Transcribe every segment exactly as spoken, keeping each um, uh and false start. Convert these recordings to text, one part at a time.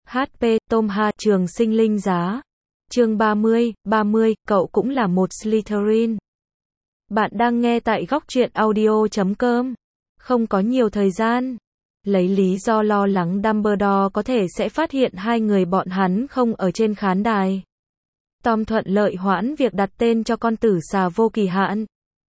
hát pê, Tom Hà, trường sinh linh giá. Chương ba mươi, ba mươi, cậu cũng là một Slytherin. Bạn đang nghe tại góc truyện audio chấm com. Không có nhiều thời gian. Lấy lý do lo lắng Dumbledore có thể sẽ phát hiện hai người bọn hắn không ở trên khán đài. Tom thuận lợi hoãn việc đặt tên cho con tử xà vô kỳ hạn.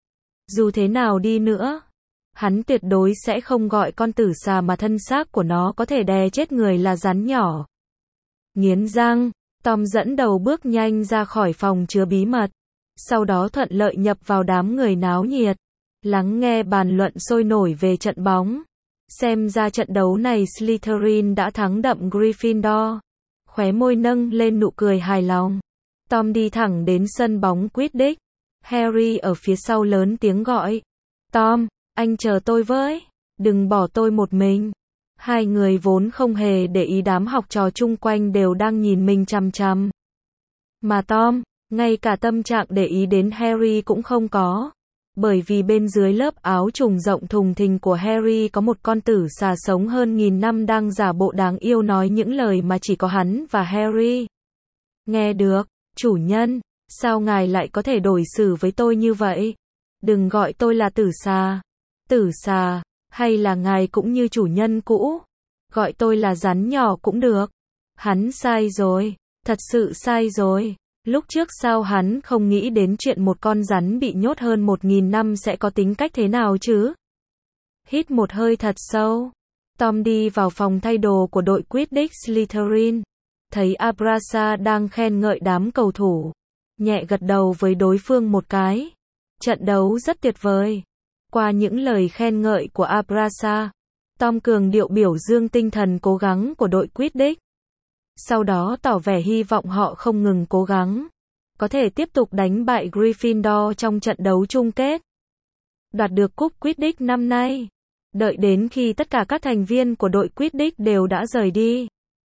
Dù thế nào đi nữa, hắn tuyệt đối sẽ không gọi con tử xà mà thân xác của nó có thể đè chết người là rắn nhỏ. Nghiến răng, Tom dẫn đầu bước nhanh ra khỏi phòng chứa bí mật. Sau đó thuận lợi nhập vào đám người náo nhiệt. Lắng nghe bàn luận sôi nổi về trận bóng. Xem ra trận đấu này Slytherin đã thắng đậm Gryffindor. Khóe môi nâng lên nụ cười hài lòng. Tom đi thẳng đến sân bóng Quidditch. Harry ở phía sau lớn tiếng gọi. Tom, anh chờ tôi với. Đừng bỏ tôi một mình. Hai người vốn không hề để ý đám học trò chung quanh đều đang nhìn mình chằm chằm. Mà Tom, ngay cả tâm trạng để ý đến Harry cũng không có. Bởi vì bên dưới lớp áo trùng rộng thùng thình của Harry có một con tử xà sống hơn nghìn năm đang giả bộ đáng yêu nói những lời mà chỉ có hắn và Harry nghe được. Chủ nhân, sao ngài lại có thể đối xử với tôi như vậy? Đừng gọi tôi là tử xà. Tử xà, hay là ngài cũng như chủ nhân cũ? Gọi tôi là rắn nhỏ cũng được. Hắn sai rồi, thật sự sai rồi. Lúc trước sao hắn không nghĩ đến chuyện một con rắn bị nhốt hơn một nghìn năm sẽ có tính cách thế nào chứ? Hít một hơi thật sâu. Tom đi vào phòng thay đồ của đội Quidditch Slytherin. Thấy Abrasa đang khen ngợi đám cầu thủ. Nhẹ gật đầu với đối phương một cái. Trận đấu rất tuyệt vời. Qua những lời khen ngợi của Abrasa, Tom cường điệu biểu dương tinh thần cố gắng của đội Quidditch. Sau đó tỏ vẻ hy vọng họ không ngừng cố gắng, có thể tiếp tục đánh bại Gryffindor trong trận đấu chung kết. Đoạt được cúp Quidditch năm nay. Đợi đến khi tất cả các thành viên của đội Quidditch đều đã rời đi,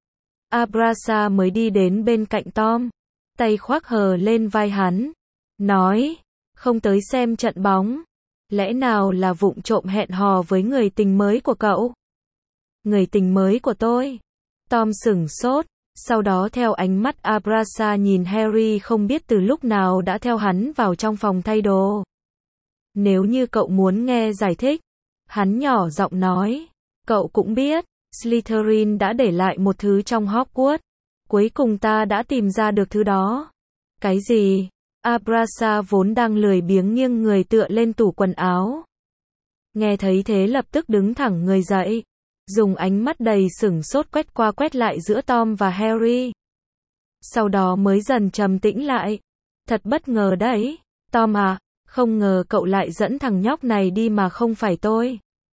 Abrasa mới đi đến bên cạnh Tom, tay khoác hờ lên vai hắn, nói, không tới xem trận bóng. Lẽ nào là vụng trộm hẹn hò với người tình mới của cậu? Người tình mới của tôi? Tom sửng sốt, sau đó theo ánh mắt Abrasa nhìn Harry không biết từ lúc nào đã theo hắn vào trong phòng thay đồ. Nếu như cậu muốn nghe giải thích, hắn nhỏ giọng nói, cậu cũng biết, Slytherin đã để lại một thứ trong Hogwarts. Cuối cùng ta đã tìm ra được thứ đó. Cái gì? Abrasa vốn đang lười biếng nghiêng người tựa lên tủ quần áo. Nghe thấy thế lập tức đứng thẳng người dậy. Dùng ánh mắt đầy sửng sốt quét qua quét lại giữa Tom và Harry. Sau đó mới dần trầm tĩnh lại. Thật bất ngờ đấy. Tom à, không ngờ cậu lại dẫn thằng nhóc này đi mà không phải tôi.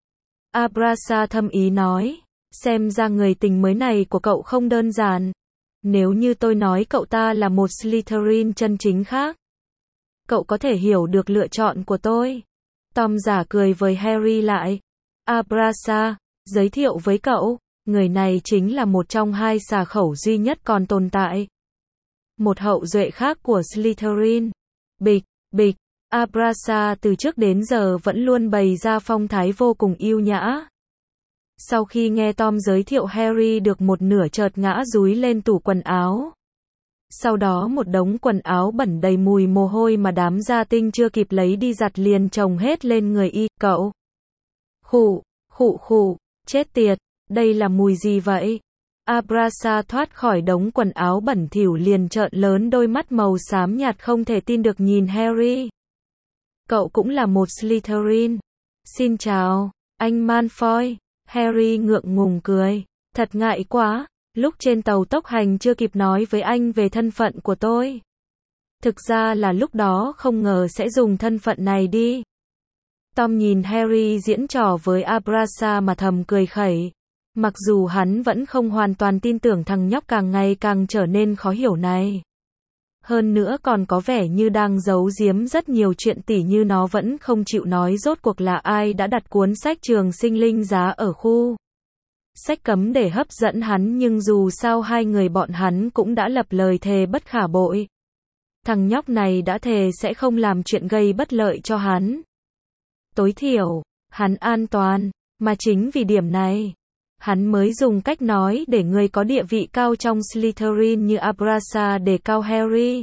Abrasa thâm ý nói. Xem ra người tình mới này của cậu không đơn giản. Nếu như tôi nói cậu ta là một Slytherin chân chính khác, cậu có thể hiểu được lựa chọn của tôi. Tom giả cười với Harry lại. Abrasa, giới thiệu với cậu, người này chính là một trong hai xà khẩu duy nhất còn tồn tại. Một hậu duệ khác của Slytherin. Bịch, bịch, Abrasa từ trước đến giờ vẫn luôn bày ra phong thái vô cùng yêu nhã. Sau khi nghe Tom giới thiệu Harry được một nửa chợt ngã dúi lên tủ quần áo. Sau đó một đống quần áo bẩn đầy mùi mồ hôi mà đám gia tinh chưa kịp lấy đi giặt liền chồng hết lên người y, cậu. Khụ, khụ khụ, chết tiệt, đây là mùi gì vậy? Abrasa thoát khỏi đống quần áo bẩn thỉu liền trợn lớn đôi mắt màu xám nhạt không thể tin được nhìn Harry. Cậu cũng là một Slytherin. Xin chào, anh Malfoy. Harry ngượng ngùng cười. Thật ngại quá, lúc trên tàu tốc hành chưa kịp nói với anh về thân phận của tôi. Thực ra là lúc đó không ngờ sẽ dùng thân phận này đi. Tom nhìn Harry diễn trò với Abrasa mà thầm cười khẩy. Mặc dù hắn vẫn không hoàn toàn tin tưởng thằng nhóc càng ngày càng trở nên khó hiểu này. Hơn nữa còn có vẻ như đang giấu giếm rất nhiều chuyện tỉ như nó vẫn không chịu nói rốt cuộc là ai đã đặt cuốn sách trường sinh linh giá ở khu sách cấm để hấp dẫn hắn, nhưng dù sao hai người bọn hắn cũng đã lập lời thề bất khả bội. Thằng nhóc này đã thề sẽ không làm chuyện gây bất lợi cho hắn. Tối thiểu, hắn an toàn, mà chính vì điểm này, Hắn mới dùng cách nói để người có địa vị cao trong Slytherin như Abrasa đề cao Harry.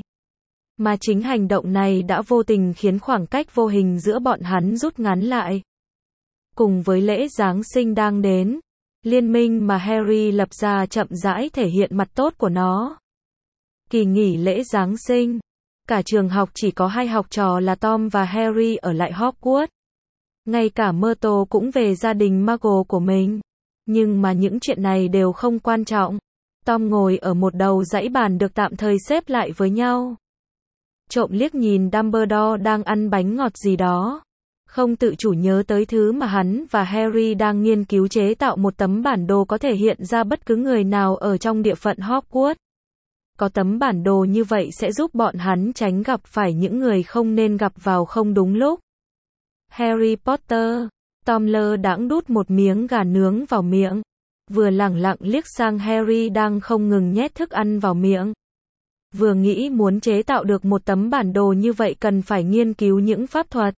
Mà chính hành động này đã vô tình khiến khoảng cách vô hình giữa bọn hắn rút ngắn lại. Cùng với lễ Giáng sinh đang đến, liên minh mà Harry lập ra chậm rãi thể hiện mặt tốt của nó. Kỳ nghỉ lễ Giáng sinh, cả trường học chỉ có hai học trò là Tom và Harry ở lại Hogwarts. Ngay cả Myrtle cũng về gia đình Muggle của mình. Nhưng mà những chuyện này đều không quan trọng. Tom ngồi ở một đầu dãy bàn được tạm thời xếp lại với nhau. Trộm liếc nhìn Dumbledore đang ăn bánh ngọt gì đó. Không tự chủ nhớ tới thứ mà hắn và Harry đang nghiên cứu chế tạo một tấm bản đồ có thể hiện ra bất cứ người nào ở trong địa phận Hogwarts. Có tấm bản đồ như vậy sẽ giúp bọn hắn tránh gặp phải những người không nên gặp vào không đúng lúc. Harry Potter. Tom lơ đãng đút một miếng gà nướng vào miệng. Vừa lẳng lặng liếc sang Harry đang không ngừng nhét thức ăn vào miệng. Vừa nghĩ muốn chế tạo được một tấm bản đồ như vậy cần phải nghiên cứu những pháp thuật.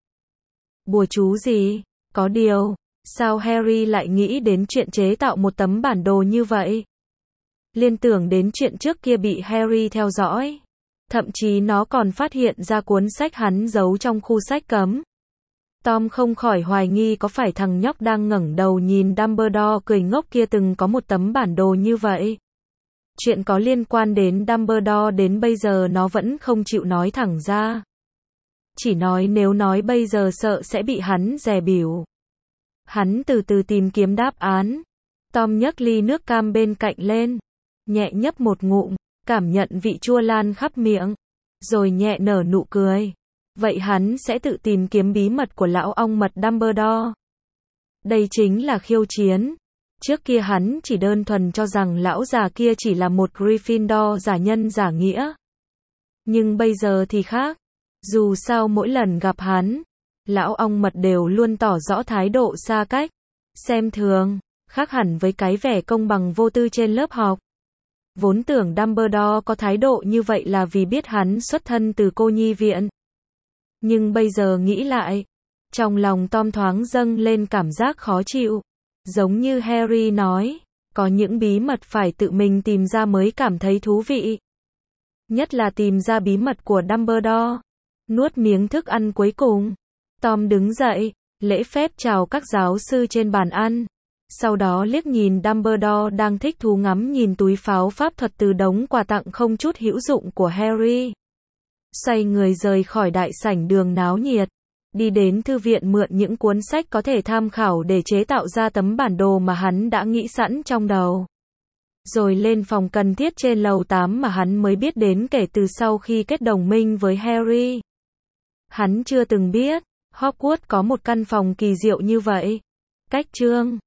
Bùa chú gì? Có điều, sao Harry lại nghĩ đến chuyện chế tạo một tấm bản đồ như vậy? Liên tưởng đến chuyện trước kia bị Harry theo dõi. Thậm chí nó còn phát hiện ra cuốn sách hắn giấu trong khu sách cấm. Tom không khỏi hoài nghi có phải thằng nhóc đang ngẩng đầu nhìn Dumbledore cười ngốc kia từng có một tấm bản đồ như vậy. Chuyện có liên quan đến Dumbledore đến bây giờ nó vẫn không chịu nói thẳng ra. Chỉ nói nếu nói bây giờ sợ sẽ bị hắn dè bỉu. Hắn từ từ tìm kiếm đáp án. Tom nhấc ly nước cam bên cạnh lên. Nhẹ nhấp một ngụm, cảm nhận vị chua lan khắp miệng. Rồi nhẹ nở nụ cười. Vậy hắn sẽ tự tìm kiếm bí mật của lão ong mật Dumbledore. Đây chính là khiêu chiến. Trước kia hắn chỉ đơn thuần cho rằng lão già kia chỉ là một Gryffindor giả nhân giả nghĩa. Nhưng bây giờ thì khác. Dù sao mỗi lần gặp hắn, lão ong mật đều luôn tỏ rõ thái độ xa cách, xem thường, khác hẳn với cái vẻ công bằng vô tư trên lớp học. Vốn tưởng Dumbledore có thái độ như vậy là vì biết hắn xuất thân từ cô nhi viện. Nhưng bây giờ nghĩ lại, trong lòng Tom thoáng dâng lên cảm giác khó chịu. Giống như Harry nói, có những bí mật phải tự mình tìm ra mới cảm thấy thú vị. Nhất là tìm ra bí mật của Dumbledore. Nuốt miếng thức ăn cuối cùng, Tom đứng dậy, lễ phép chào các giáo sư trên bàn ăn. Sau đó liếc nhìn Dumbledore đang thích thú ngắm nhìn túi pháo pháp thuật từ đống quà tặng không chút hữu dụng của Harry. Xoay người rời khỏi đại sảnh đường náo nhiệt, đi đến thư viện mượn những cuốn sách có thể tham khảo để chế tạo ra tấm bản đồ mà hắn đã nghĩ sẵn trong đầu. Rồi lên phòng cần thiết trên lầu tám mà hắn mới biết đến kể từ sau khi kết đồng minh với Harry. Hắn chưa từng biết, Hogwarts có một căn phòng kỳ diệu như vậy. Cách chương